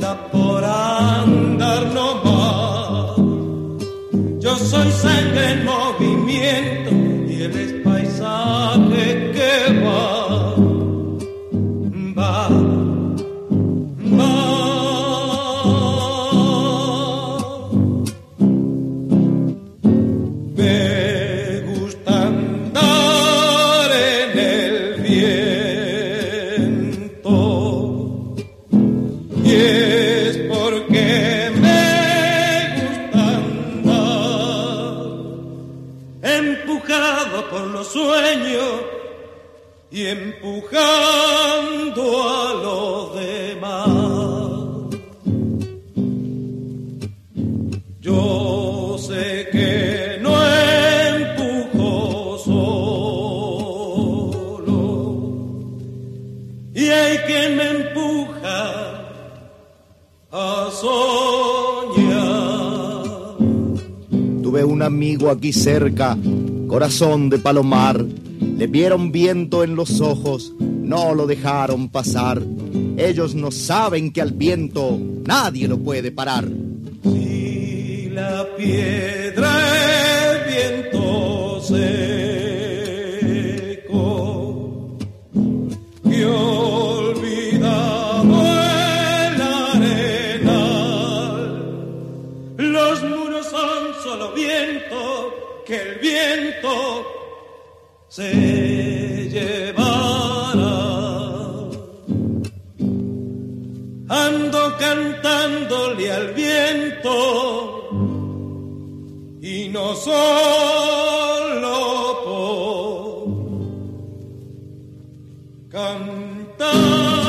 anda por andar nomás. Yo soy sangre en movimiento y él es paisaje que va, va, va. Me gusta andar en el viento y es porque me gusta andar empujado por los sueños y empujando a los demás. Yo sé que no empujo solo y hay quien me empuja a soñar. Tuve un amigo aquí cerca, corazón de palomar. Le vieron viento en los ojos, no lo dejaron pasar. Ellos no saben que al viento nadie lo puede parar. Si la piedra es viento seco que olvidado el arenal, los muros son solo viento que el viento se llevará. Ando cantándole al viento y no solo por cantar.